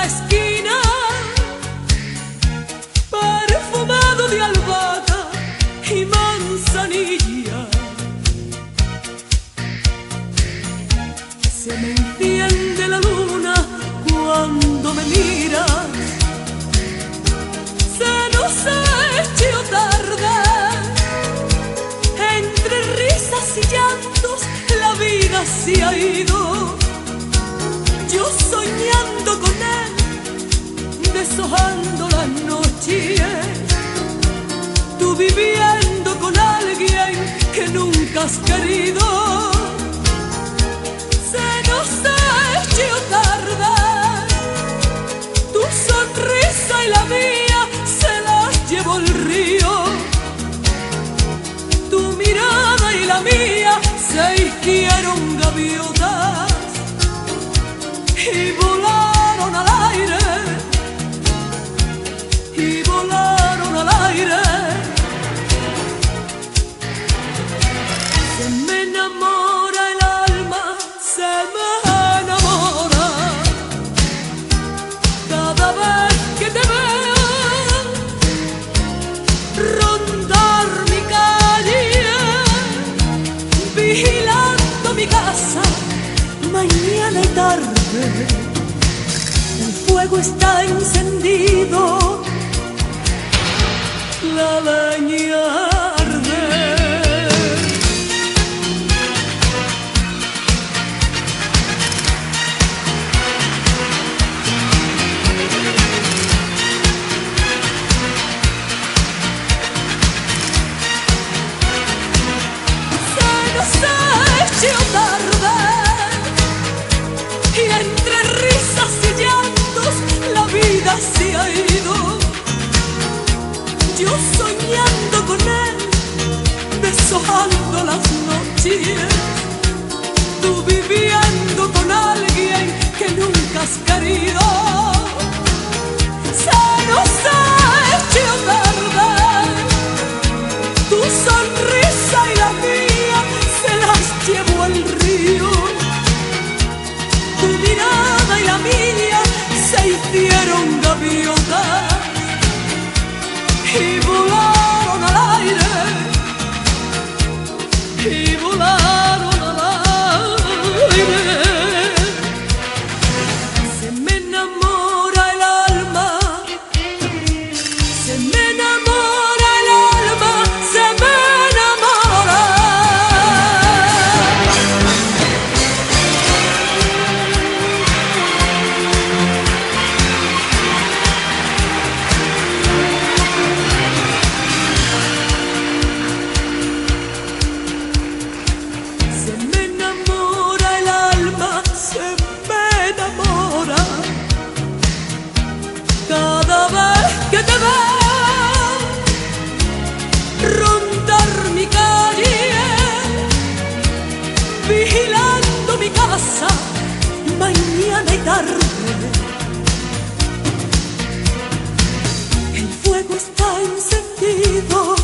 la esquina, perfumado de albahaca y manzanilla. Se me enciende la luna cuando me miras. Se nos ha hecho tarde, entre risas y llantos la vida se ha ido. Yo soñando con él, deshojando las noches, tú viviendo con alguien que nunca has querido. Se nos ha hecho tarde, tu sonrisa y la mía se las llevó el río. Tu mirada y la mía se hicieron gaviotas y volaron al aire, y volaron al aire. Se me enamora el alma, se me enamora cada vez que te veo rondar mi calle, vigilando mi casa mañana y tarde. El fuego está encendido, la leña arde. Se nos ha hecho tarde y entre risas y llantos la vida se ha ido. Yo soñando con él, deshojando las noches, tú viviendo con alguien que nunca has querido. Se nos ha hecho tarde, tu sonrisa y la mía se las llevó el río. Tu mirada y la mía se hicieron gaviotas y volaron al aire, y volaron al aire. Se me enamora el alma, se me enamora el alma, se me enamora. Se me enamora el alma, se me enamora cada vez que te veo rondar mi calle, vigilando mi casa mañana y tarde. El fuego está encendido,